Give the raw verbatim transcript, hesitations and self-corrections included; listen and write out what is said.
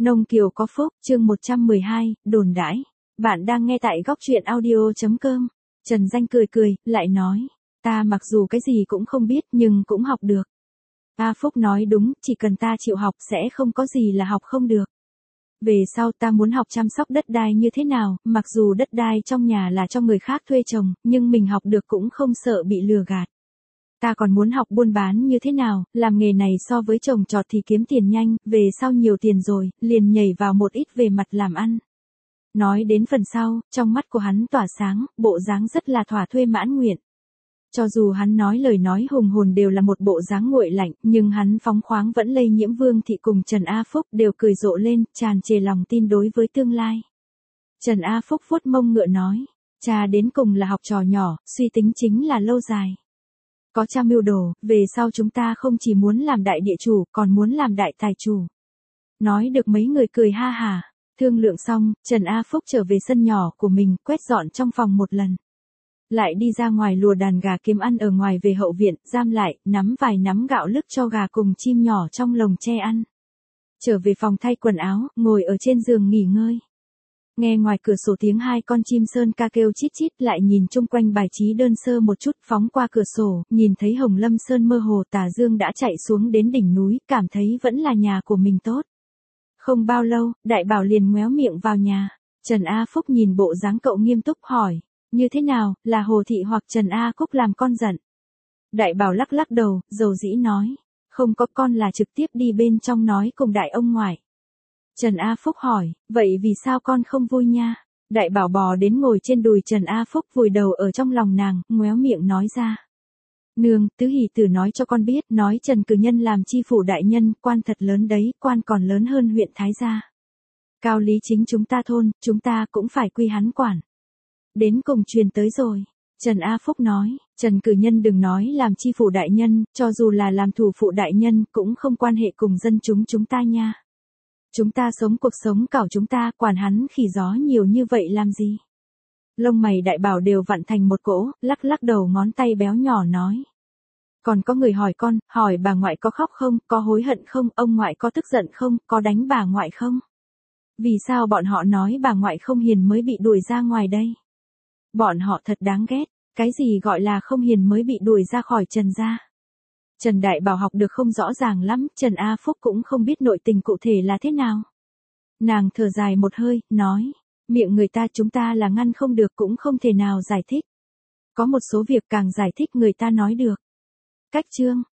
Nông Kiều có phúc, chương một trăm mười hai, đồn đãi. Bạn đang nghe tại góc truyện audio chấm com. Trần Danh cười cười, lại nói, ta mặc dù cái gì cũng không biết nhưng cũng học được. A Phúc nói đúng, chỉ cần ta chịu học sẽ không có gì là học không được. Về sau ta muốn học chăm sóc đất đai như thế nào, mặc dù đất đai trong nhà là cho người khác thuê trồng, nhưng mình học được cũng không sợ bị lừa gạt. Ta còn muốn học buôn bán như thế nào, làm nghề này so với trồng trọt thì kiếm tiền nhanh, về sau nhiều tiền rồi, liền nhảy vào một ít về mặt làm ăn. Nói đến phần sau, trong mắt của hắn tỏa sáng, bộ dáng rất là thỏa thuê mãn nguyện. Cho dù hắn nói lời nói hùng hồn đều là một bộ dáng nguội lạnh, nhưng hắn phóng khoáng vẫn lây nhiễm Vương Thị cùng Trần A Phúc đều cười rộ lên, tràn trề lòng tin đối với tương lai. Trần A Phúc vuốt mông ngựa nói, cha đến cùng là học trò nhỏ, suy tính chính là lâu dài. Có cha mưu đồ, về sau chúng ta không chỉ muốn làm đại địa chủ, còn muốn làm đại tài chủ. Nói được mấy người cười ha hả, thương lượng xong, Trần A Phúc trở về sân nhỏ của mình, quét dọn trong phòng một lần. Lại đi ra ngoài lùa đàn gà kiếm ăn ở ngoài về hậu viện, giam lại, nắm vài nắm gạo lứt cho gà cùng chim nhỏ trong lồng tre ăn. Trở về phòng thay quần áo, ngồi ở trên giường nghỉ ngơi. Nghe ngoài cửa sổ tiếng hai con chim sơn ca kêu chít chít, lại nhìn chung quanh bài trí đơn sơ một chút, phóng qua cửa sổ, nhìn thấy Hồng Lâm Sơn mơ hồ tà dương đã chạy xuống đến đỉnh núi, cảm thấy vẫn là nhà của mình tốt. Không bao lâu, Đại Bảo liền ngoéo miệng vào nhà. Trần A Phúc nhìn bộ dáng cậu nghiêm túc hỏi, như thế nào, là Hồ Thị hoặc Trần A Cúc làm con giận? Đại Bảo lắc lắc đầu, dầu dĩ nói, không có, con là trực tiếp đi bên trong nói cùng đại ông ngoại. Trần A Phúc hỏi, vậy vì sao con không vui nha? Đại Bảo bò đến ngồi trên đùi Trần A Phúc vùi đầu ở trong lòng nàng, ngoéo miệng nói ra. Nương, Tứ Hỷ Tử nói cho con biết, nói Trần Cử Nhân làm chi phủ đại nhân, quan thật lớn đấy, quan còn lớn hơn huyện Thái Gia. Cao lý chính chúng ta thôn, chúng ta cũng phải quy hắn quản. Đến cùng truyền tới rồi. Trần A Phúc nói, Trần Cử Nhân đừng nói làm chi phủ đại nhân, cho dù là làm thủ phụ đại nhân, cũng không quan hệ cùng dân chúng chúng ta nha. Chúng ta sống cuộc sống cảo chúng ta, quản hắn khỉ gió nhiều như vậy làm gì? Lông mày Đại Bảo đều vặn thành một cỗ, lắc lắc đầu ngón tay béo nhỏ nói. Còn có người hỏi con, hỏi bà ngoại có khóc không, có hối hận không, ông ngoại có tức giận không, có đánh bà ngoại không? Vì sao bọn họ nói bà ngoại không hiền mới bị đuổi ra ngoài đây? Bọn họ thật đáng ghét, cái gì gọi là không hiền mới bị đuổi ra khỏi Trần gia? Trần Đại Bảo học được không rõ ràng lắm, Trần A Phúc cũng không biết nội tình cụ thể là thế nào. Nàng thở dài một hơi, nói, miệng người ta chúng ta là ngăn không được cũng không thể nào giải thích. Có một số việc càng giải thích người ta nói được. Cách chương.